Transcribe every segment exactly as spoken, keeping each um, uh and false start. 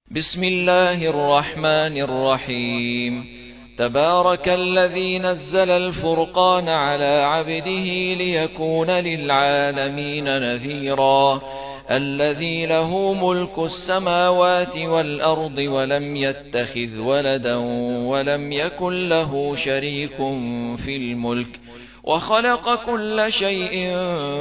بسم الله الرحمن الرحيم. تبارك الذي نزل الفرقان على عبده ليكون للعالمين نذيرا. الذي له ملك السماوات والأرض ولم يتخذ ولدا ولم يكن له شريك في الملك وخلق كل شيء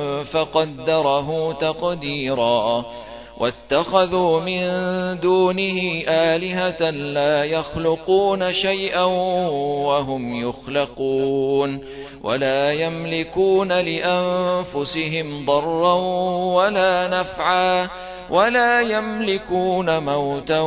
فقدره تقديرا. واتخذوا من دونه آلهة لا يخلقون شيئا وهم يخلقون ولا يملكون لأنفسهم ضرا ولا نفعا ولا يملكون موتا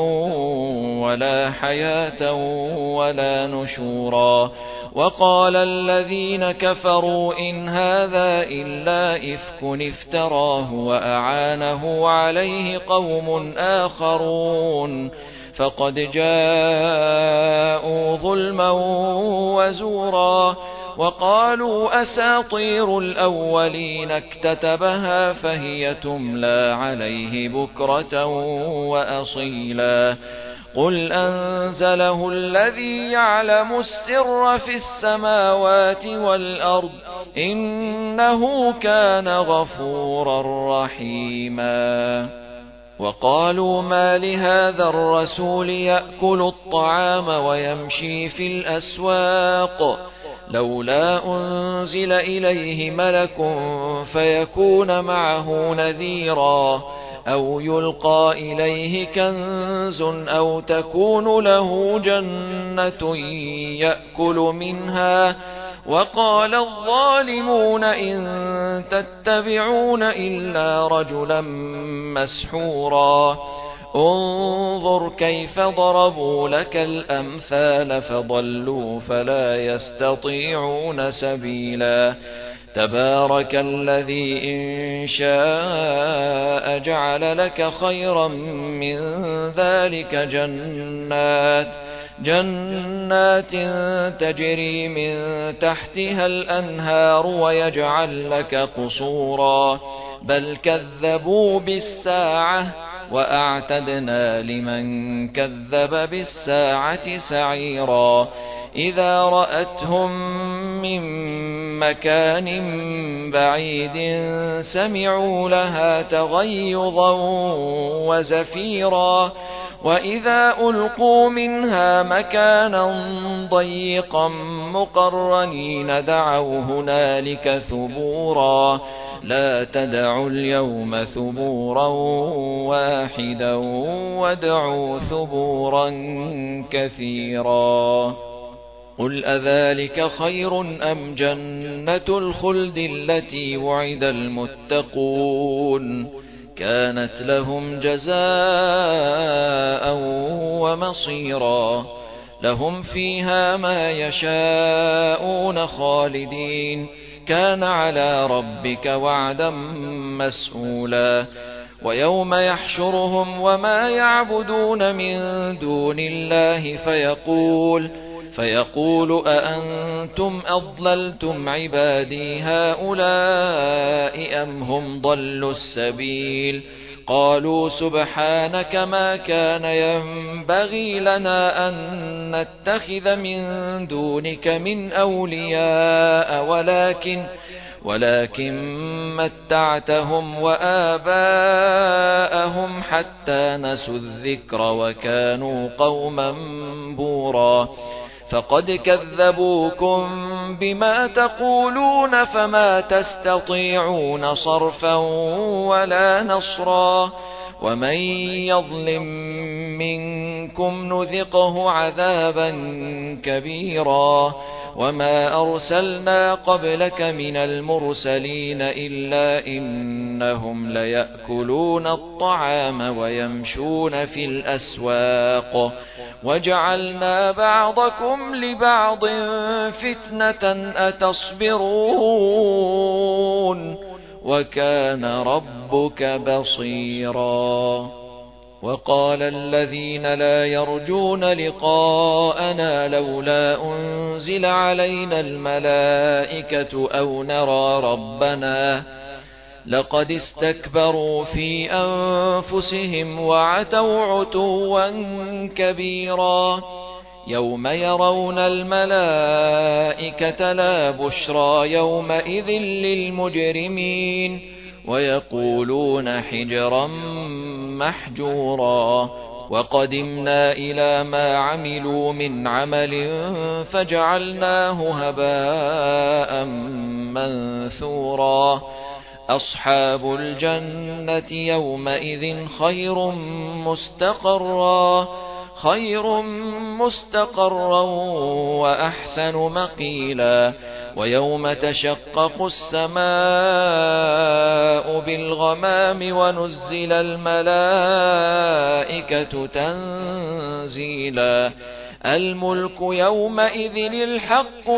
ولا حياة ولا نشورا. وقال الذين كفروا إن هذا إلا إفك افتراه وأعانه عليه قوم آخرون فقد جاءوا ظلما وزورا. وقالوا أساطير الأولين اكتتبها فهي تملى عليه بكرة وأصيلا. قل أنزله الذي يعلم السر في السماوات والأرض إنه كان غفورا رحيما. وقالوا ما لهذا الرسول يأكل الطعام ويمشي في الأسواق لولا أنزل إليه ملك فيكون معه نذيرا أو يلقى إليه كنز أو تكون له جنة يأكل منها. وقال الظالمون إن تتبعون إلا رجلا مسحورا. انظر كيف ضربوا لك الأمثال فضلوا فلا يستطيعون سبيلا. تبارك الذي إن شاء جعل لك خيرا من ذلك جنات جنات تجري من تحتها الأنهار ويجعل لك قصورا بل كذبوا بالساعة وأعتدنا لمن كذب بالساعة سعيرا. إذا رأتهم من مكان بعيد سمعوا لها تغيظا وزفيرا. وإذا ألقوا منها مكانا ضيقا مقرنين دعوا هنالك ثبورا. لا تدعوا اليوم ثبورا واحدا وادعوا ثبورا كثيرا. قل أذلك خير أم جنة الخلد التي وعد المتقون كانت لهم جزاء ومصيرا. لهم فيها ما يشاءون خالدين كان على ربك وعدا مسئولا. ويوم يحشرهم وما يعبدون من دون الله فيقول فيقول أأنتم أضللتم عبادي هؤلاء أم هم ضلوا السبيل. قالوا سبحانك ما كان ينبغي لنا أن نتخذ من دونك من أولياء ولكن ولكن متعتهم وآباءهم حتى نسوا الذكر وكانوا قوما بورا. فقد كذبوكم بما تقولون فما تستطيعون صرفا ولا نصرا. ومن يظلم منكم نذقه عذابا كبيرا. وما أرسلنا قبلك من المرسلين إلا إنهم ليأكلون الطعام ويمشون في الأسواق وجعلنا بعضكم لبعض فتنة أتصبرون وكان ربك بصيرا. وقال الذين لا يرجون لقاءنا لولا أنزل علينا الملائكة أو نرى ربنا لقد استكبروا في أنفسهم وعتوا عتوا كبيرا يوم يرون الملائكة لا بشرى يومئذ للمجرمين ويقولون حجرا محجورا وقدمنا إلى ما عملوا من عمل فجعلناه هباء منثورا أصحاب الجنة يومئذ خير مستقرا خير مستقرا وأحسن مقيلا ويوم تشقق السماء بالغمام ونزل الملائكة تنزيلا الملك يومئذ الحق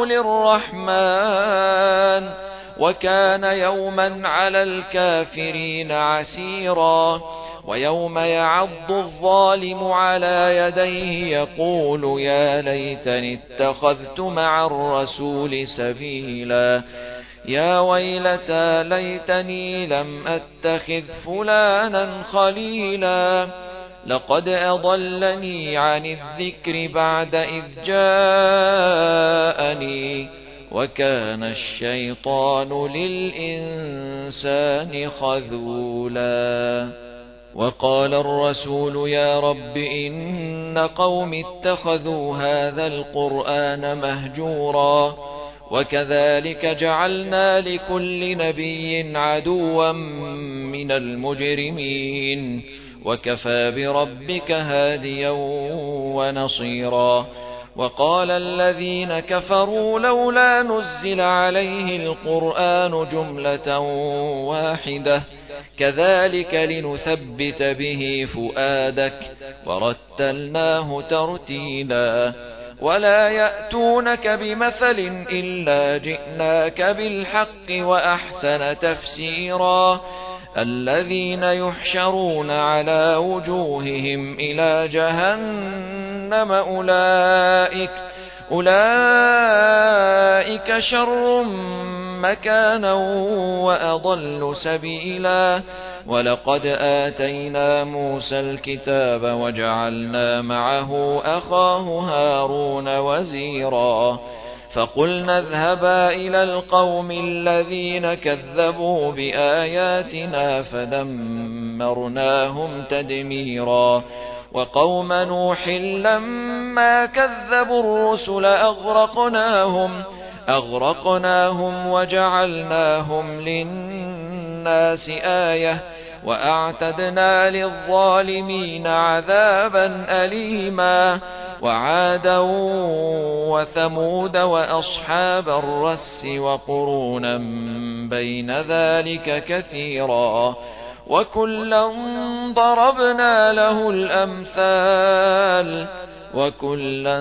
للرحمن وكان يوما على الكافرين عسيرا ويوم يعض الظالم على يديه يقول يا ليتني اتخذت مع الرسول سبيلا يا ويلتى ليتني لم أتخذ فلانا خليلا لقد أضلني عن الذكر بعد إذ جاءني وكان الشيطان للإنسان خذولا وقال الرسول يا رب إن قوم اتخذوا هذا القرآن مهجورا وكذلك جعلنا لكل نبي عدوا من المجرمين وكفى بربك هاديا ونصيرا وقال الذين كفروا لولا نزل عليه القرآن جملة واحدة كذلك لنثبت به فؤادك ورتلناه ترتيلا ولا يأتونك بمثل إلا جئناك بالحق وأحسن تفسيرا الذين يحشرون على وجوههم إلى جهنم أولئك أولئك شر مكانا وأضل سبيلا ولقد آتينا موسى الكتاب وجعلنا معه أخاه هارون وزيرا فقلنا اذهبا إلى القوم الذين كذبوا بآياتنا فدمرناهم تدميرا وقوم نوح لما كذبوا الرسل أغرقناهم أغرقناهم وجعلناهم للناس آية وأعتدنا للظالمين عذابا أليما وعادا وثمود وأصحاب الرس وقرونا بين ذلك كثيرا وكلا ضربنا له الأمثال وكلا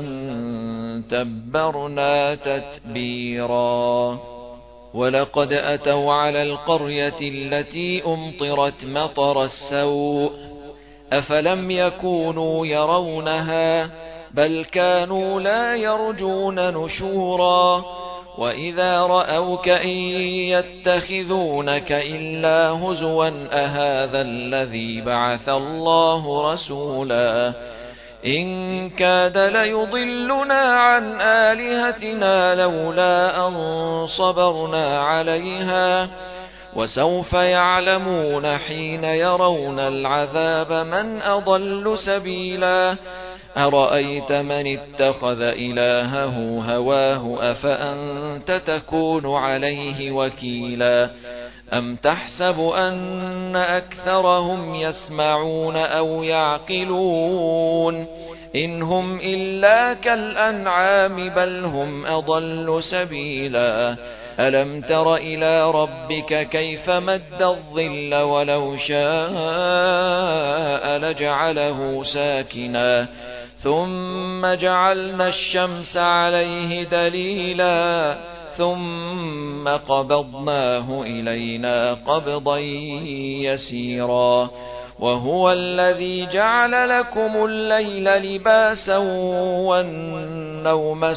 تبرنا تتبيرا ولقد أتوا على القرية التي أمطرت مطر السوء أفلم يكونوا يرونها بل كانوا لا يرجون نشورا وإذا رأوك إن يتخذونك إلا هزوا أهذا الذي بعث الله رسولا إن كاد ليضلنا عن آلهتنا لولا أن صبرنا عليها وسوف يعلمون حين يرون العذاب من أضل سبيلا أرأيت من اتخذ إلهه هواه أفأنت تكون عليه وكيلا أم تحسب أن أكثرهم يسمعون أو يعقلون إن هم إلا كالأنعام بل هم أضل سبيلا ألم تر إلى ربك كيف مد الظل ولو شاء لجعله ساكنا ثم جعلنا الشمس عليه دليلا ثم قبضناه إلينا قبضا يسيرا وهو الذي جعل لكم الليل لباسا والنوم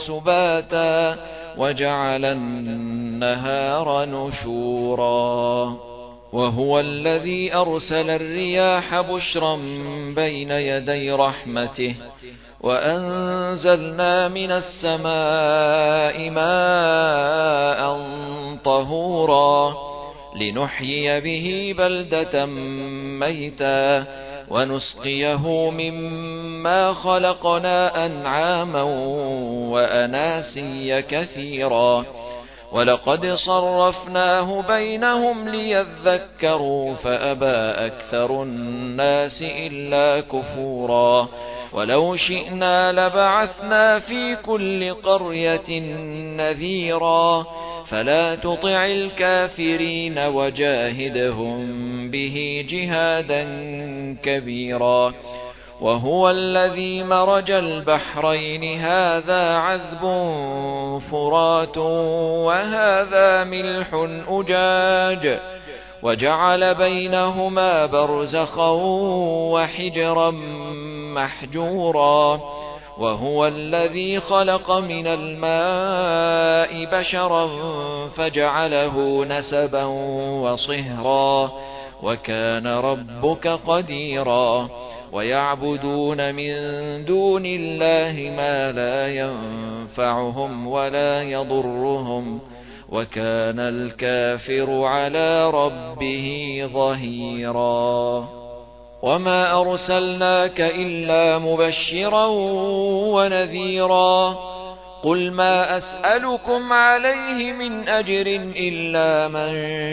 سباتا وجعل النهار نشورا وهو الذي أرسل الرياح بشرا بين يدي رحمته وأنزلنا من السماء ماء طهورا لنحيي به بلدة ميتا ونسقيه مما خلقنا أنعاما وأناسيا كثيرا ولقد صرفناه بينهم ليذكروا فأبى أكثر الناس إلا كفورا ولو شئنا لبعثنا في كل قرية نذيرا فلا تطع الكافرين وجاهدهم به جهادا كبيرا وهو الذي مرج البحرين هذا عذب فرات وهذا ملح أجاج وجعل بينهما برزخا وحجرا محجورا وهو الذي خلق من الماء بشرا فجعله نسبا وصهرا وكان ربك قديرا ويعبدون من دون الله ما لا ينفعهم ولا يضرهم وكان الكافر على ربه ظهيرا وما أرسلناك إلا مبشرا ونذيرا قل ما أسألكم عليه من أجر إلا من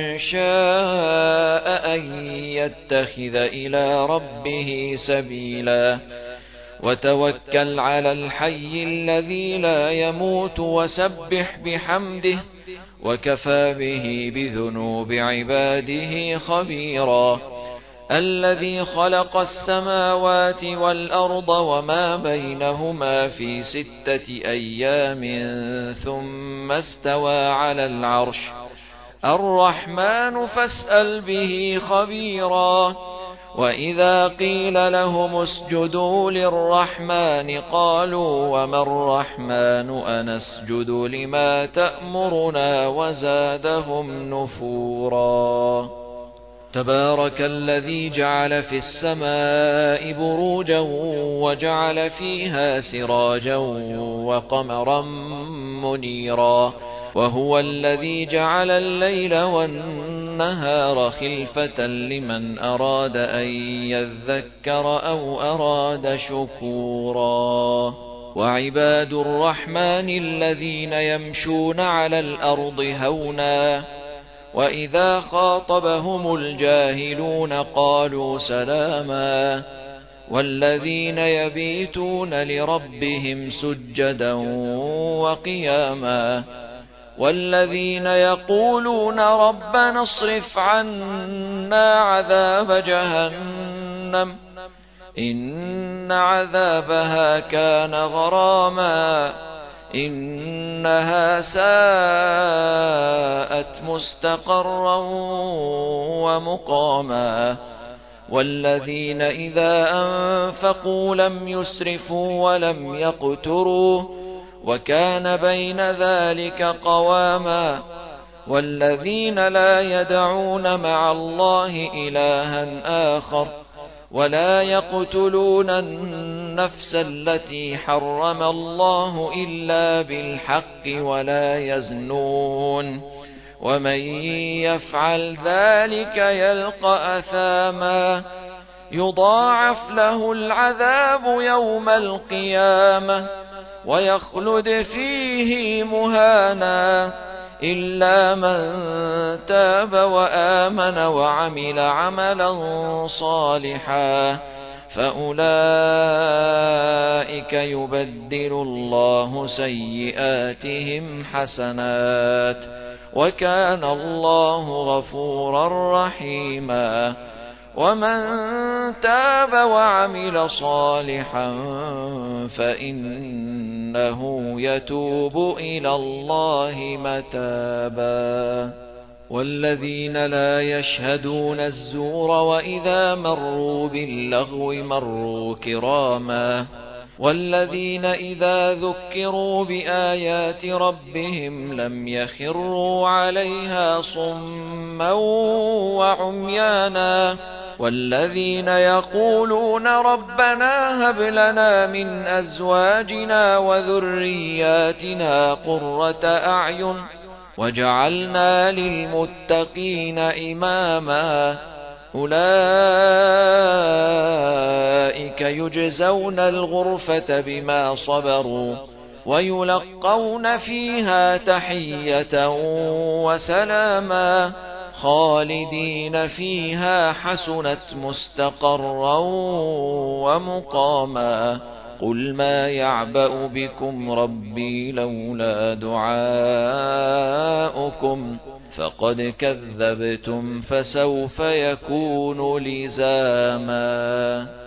شاء أن يتخذ إلى ربه سبيلا وتوكل على الحي الذي لا يموت وسبح بحمده وكفى به بذنوب عباده خبيرا الذي خلق السماوات والأرض وما بينهما في ستة أيام ثم استوى على العرش الرحمن فاسأل به خبيرا وإذا قيل لهم اسجدوا للرحمن قالوا وما الرحمن أنسجد لما تأمرنا وزادهم نفورا تبارك الذي جعل في السماء بروجا وجعل فيها سراجا وقمرا منيرا وهو الذي جعل الليل والنهار خلفة لمن أراد أن يذكر أو أراد شكورا وعباد الرحمن الذين يمشون على الأرض هونا وإذا خاطبهم الجاهلون قالوا سلاما والذين يبيتون لربهم سجدا وقياما والذين يقولون ربنا اصرف عنا عذاب جهنم إن عذابها كان غراما إنها ساءت مستقرا ومقاما والذين إذا أنفقوا لم يسرفوا ولم يقتروا وكان بين ذلك قواما والذين لا يدعون مع الله إلها آخر ولا يقتلون النفس التي حرم الله إلا بالحق ولا يزنون ومن يفعل ذلك يلقى أثاما يضاعف له العذاب يوم القيامة ويخلد فيه مهانا إلا من تاب وآمن وعمل عملا صالحا فأولئك يبدل الله سيئاتهم حسنات وكان الله غفورا رحيما ومن تاب وعمل صالحا فإنه يتوب إلى الله متابا والذين لا يشهدون الزور وإذا مروا باللغو مروا كراما والذين إذا ذكروا بآيات ربهم لم يخروا عليها صما صُمًّا وَعُمْيَانًا والذين يقولون ربنا هب لنا من أزواجنا وذرياتنا قرة أعين وجعلنا للمتقين إماما أولئك يجزون الغرفة بما صبروا ويلقون فيها تحية وسلاما خالدين فيها حسنت مستقرا ومقاما قل ما يعبأ بكم ربي لولا دعاؤكم فقد كذبتم فسوف يكون لزاما.